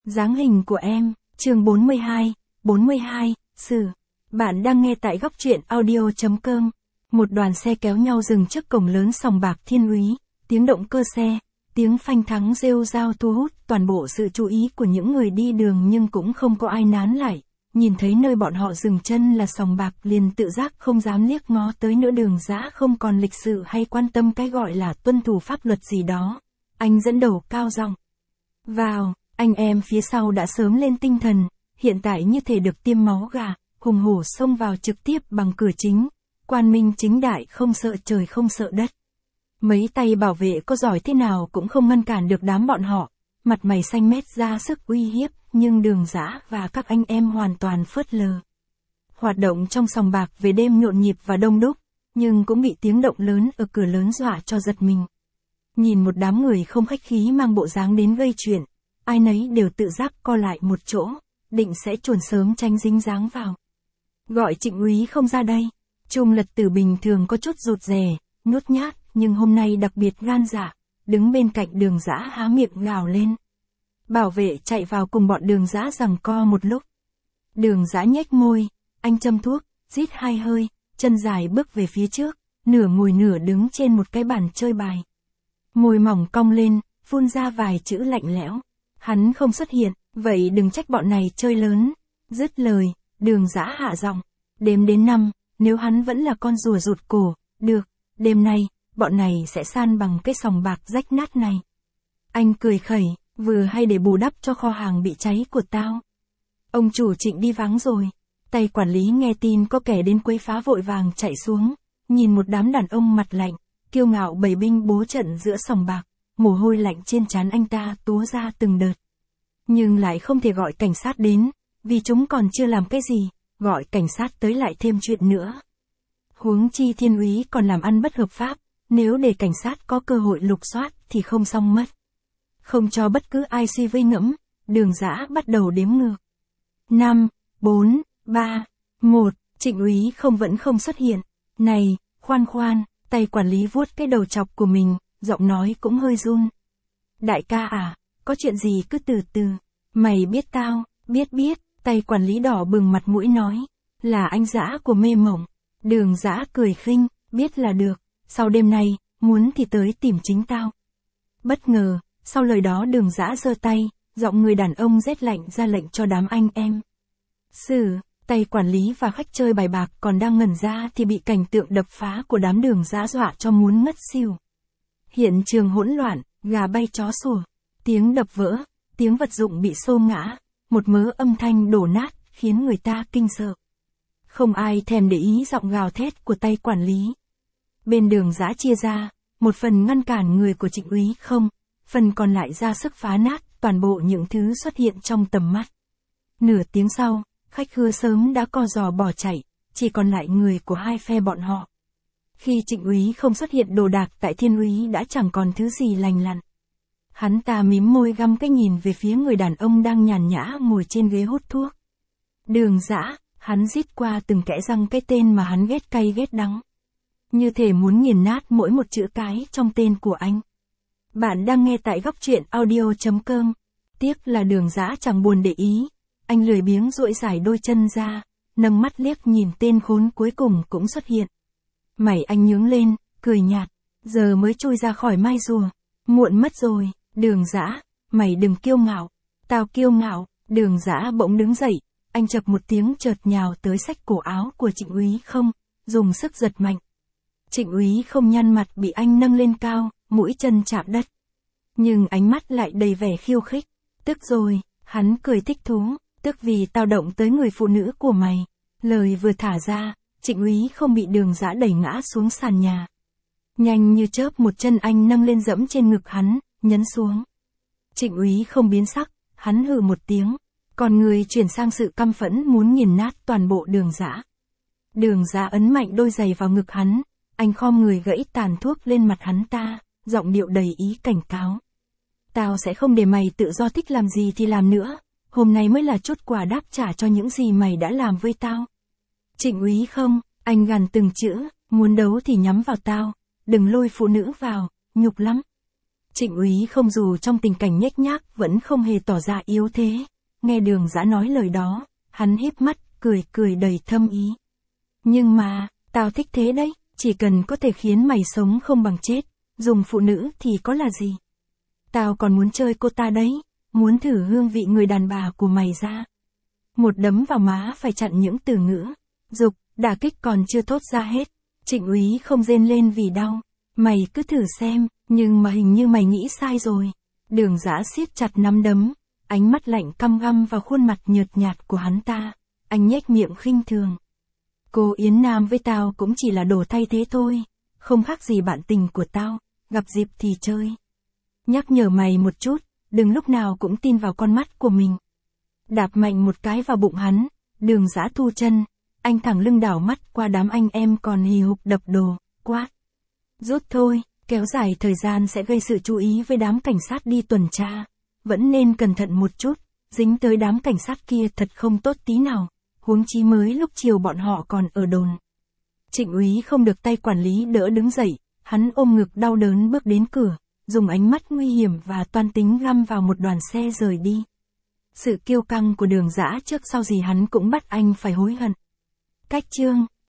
Dáng hình của em, chương 42, Sử. Bạn đang nghe tại góc truyện audio.com. Một đoàn xe kéo nhau dừng trước cổng lớn sòng bạc Thiên Úy, tiếng động cơ xe, tiếng phanh thắng rêu rao thu hút toàn bộ sự chú ý của những người đi đường, nhưng cũng không có ai nán lại. Nhìn thấy nơi bọn họ dừng chân là sòng bạc liền tự giác không dám liếc ngó tới nữa. Đường Dã không còn lịch sự hay quan tâm cái gọi là tuân thủ pháp luật gì đó. Anh dẫn đầu cao giọng. Vào. Anh em phía sau đã sớm lên tinh thần, hiện tại như thể được tiêm máu gà, hùng hổ xông vào trực tiếp bằng cửa chính, quang minh chính đại, không sợ trời không sợ đất. Mấy tay bảo vệ có giỏi thế nào cũng không ngăn cản được đám bọn họ, mặt mày xanh mét ra sức uy hiếp, nhưng Đường Dã và các anh em hoàn toàn phớt lờ. Hoạt động trong sòng bạc về đêm nhộn nhịp và đông đúc, nhưng cũng bị tiếng động lớn ở cửa lớn dọa cho giật mình. Nhìn một đám người không khách khí mang bộ dáng đến gây chuyện, ai nấy đều tự giác co lại một chỗ, định sẽ chuồn sớm tránh dính dáng vào. Gọi Trịnh úy không ra đây. Trung Lật Tử bình thường có chút rụt rè, nhút nhát, nhưng hôm nay đặc biệt gan dạ, đứng bên cạnh Đường Dã há miệng gào lên. Bảo vệ chạy vào cùng bọn Đường Dã giằng co một lúc. Đường Dã nhếch môi, anh châm thuốc, rít hai hơi, chân dài bước về phía trước, nửa ngồi nửa đứng trên một cái bàn chơi bài. Môi mỏng cong lên, phun ra vài chữ lạnh lẽo. Hắn không xuất hiện, vậy đừng trách bọn này chơi lớn. Dứt lời, Đường Dã hạ giọng, đếm đến 5, nếu hắn vẫn là con rùa rụt cổ, được, đêm nay, bọn này sẽ san bằng cái sòng bạc rách nát này. Anh cười khẩy, vừa hay để bù đắp cho kho hàng bị cháy của tao. Ông chủ Trịnh đi vắng rồi. Tay quản lý nghe tin có kẻ đến quấy phá vội vàng chạy xuống, nhìn một đám đàn ông mặt lạnh, kiêu ngạo bày binh bố trận giữa sòng bạc. Mồ hôi lạnh trên trán anh ta túa ra từng đợt. Nhưng lại không thể gọi cảnh sát đến, vì chúng còn chưa làm cái gì, gọi cảnh sát tới lại thêm chuyện nữa. Huống chi Thiên úy còn làm ăn bất hợp pháp, nếu để cảnh sát có cơ hội lục soát thì không xong mất. Không cho bất cứ ai suy vây ngẫm, Đường Dã bắt đầu đếm ngược. 5, 4, 3, 1, Trịnh úy vẫn không xuất hiện. Này, khoan, tay quản lý vuốt cái đầu chọc của mình, giọng nói cũng hơi run. Đại ca à, có chuyện gì cứ từ từ. Mày biết tao, biết, tay quản lý đỏ bừng mặt mũi nói. Là anh Dã của Mê Mộng. Đường Dã cười khinh, biết là được, sau đêm nay, muốn thì tới tìm chính tao. Bất ngờ, sau lời đó Đường Dã giơ tay, giọng người đàn ông rét lạnh ra lệnh cho đám anh em. Sử, tay quản lý và khách chơi bài bạc còn đang ngẩn ra thì bị cảnh tượng đập phá của đám Đường Dã dọa cho muốn ngất xỉu. Hiện trường hỗn loạn, gà bay chó sủa, tiếng đập vỡ, tiếng vật dụng bị xô ngã, một mớ âm thanh đổ nát, khiến người ta kinh sợ. Không ai thèm để ý giọng gào thét của tay quản lý. Bên Đường Dã chia ra, một phần ngăn cản người của Trịnh úy phần còn lại ra sức phá nát toàn bộ những thứ xuất hiện trong tầm mắt. Nửa tiếng sau, khách khứa sớm đã co giò bỏ chạy, chỉ còn lại người của hai phe bọn họ. Khi Trịnh úy không xuất hiện, đồ đạc tại Thiên úy đã chẳng còn thứ gì lành lặn. Hắn ta mím môi găm cái nhìn về phía người đàn ông đang nhàn nhã ngồi trên ghế hút thuốc. Đường Dã, hắn rít qua từng kẽ răng cái tên mà hắn ghét cay ghét đắng. Như thể muốn nghiền nát mỗi một chữ cái trong tên của anh. Bạn đang nghe tại góc truyện audio.com. Tiếc là Đường Dã chẳng buồn để ý. Anh lười biếng duỗi dài đôi chân ra, nâng mắt liếc nhìn tên khốn cuối cùng cũng xuất hiện. Mày anh nhướng lên, cười nhạt. Giờ mới trôi ra khỏi mai rùa. Muộn mất rồi, Đường Dã, mày đừng kiêu ngạo. Tao kiêu ngạo. Đường Dã bỗng đứng dậy, anh chập một tiếng chợt nhào tới xách cổ áo của Trịnh úy dùng sức giật mạnh. Trịnh úy nhăn mặt bị anh nâng lên cao, mũi chân chạm đất. Nhưng ánh mắt lại đầy vẻ khiêu khích. Tức rồi, hắn cười thích thú, tức vì tao động tới người phụ nữ của mày. Lời vừa thả ra, Trịnh úy bị Đường Dã đẩy ngã xuống sàn nhà. Nhanh như chớp một chân anh nâng lên dẫm trên ngực hắn, nhấn xuống. Trịnh úy biến sắc, hắn hừ một tiếng, còn người chuyển sang sự căm phẫn muốn nghiền nát toàn bộ Đường Dã. Đường Dã ấn mạnh đôi giày vào ngực hắn, anh khom người gãy tàn thuốc lên mặt hắn ta, giọng điệu đầy ý cảnh cáo. Tao sẽ không để mày tự do thích làm gì thì làm nữa, hôm nay mới là chút quà đáp trả cho những gì mày đã làm với tao. Trịnh úy anh gằn từng chữ, muốn đấu thì nhắm vào tao, đừng lôi phụ nữ vào, nhục lắm. Trịnh Úy không dù trong tình cảnh nhếch nhác vẫn không hề tỏ ra yếu thế. Nghe Đường Dã nói lời đó, hắn híp mắt, cười cười đầy thâm ý. Nhưng mà, tao thích thế đấy, chỉ cần có thể khiến mày sống không bằng chết, dùng phụ nữ thì có là gì. Tao còn muốn chơi cô ta đấy, muốn thử hương vị người đàn bà của mày ra. Một đấm vào má phải chặn những từ ngữ dục, đả kích còn chưa thốt ra hết. Trịnh Úy không rên lên vì đau. Mày cứ thử xem, nhưng mà hình như mày nghĩ sai rồi. Đường Dã siết chặt nắm đấm, ánh mắt lạnh căm găm vào khuôn mặt nhợt nhạt của hắn ta. Anh nhếch miệng khinh thường. Cô Yến Nam với tao cũng chỉ là đồ thay thế thôi, không khác gì bạn tình của tao, gặp dịp thì chơi. Nhắc nhở mày một chút, đừng lúc nào cũng tin vào con mắt của mình. Đạp mạnh một cái vào bụng hắn, Đường Dã thu chân, anh thẳng lưng đảo mắt qua đám anh em còn hì hục đập đồ, quát. Rút thôi, kéo dài thời gian sẽ gây sự chú ý với đám cảnh sát đi tuần tra. Vẫn nên cẩn thận một chút, dính tới đám cảnh sát kia thật không tốt tí nào, huống chi mới lúc chiều bọn họ còn ở đồn. Trịnh Úy không được tay quản lý đỡ đứng dậy, hắn ôm ngực đau đớn bước đến cửa, dùng ánh mắt nguy hiểm và toan tính găm vào một đoàn xe rời đi. Sự kiêu căng của Đường Dã trước sau gì hắn cũng bắt anh phải hối hận. Cách chương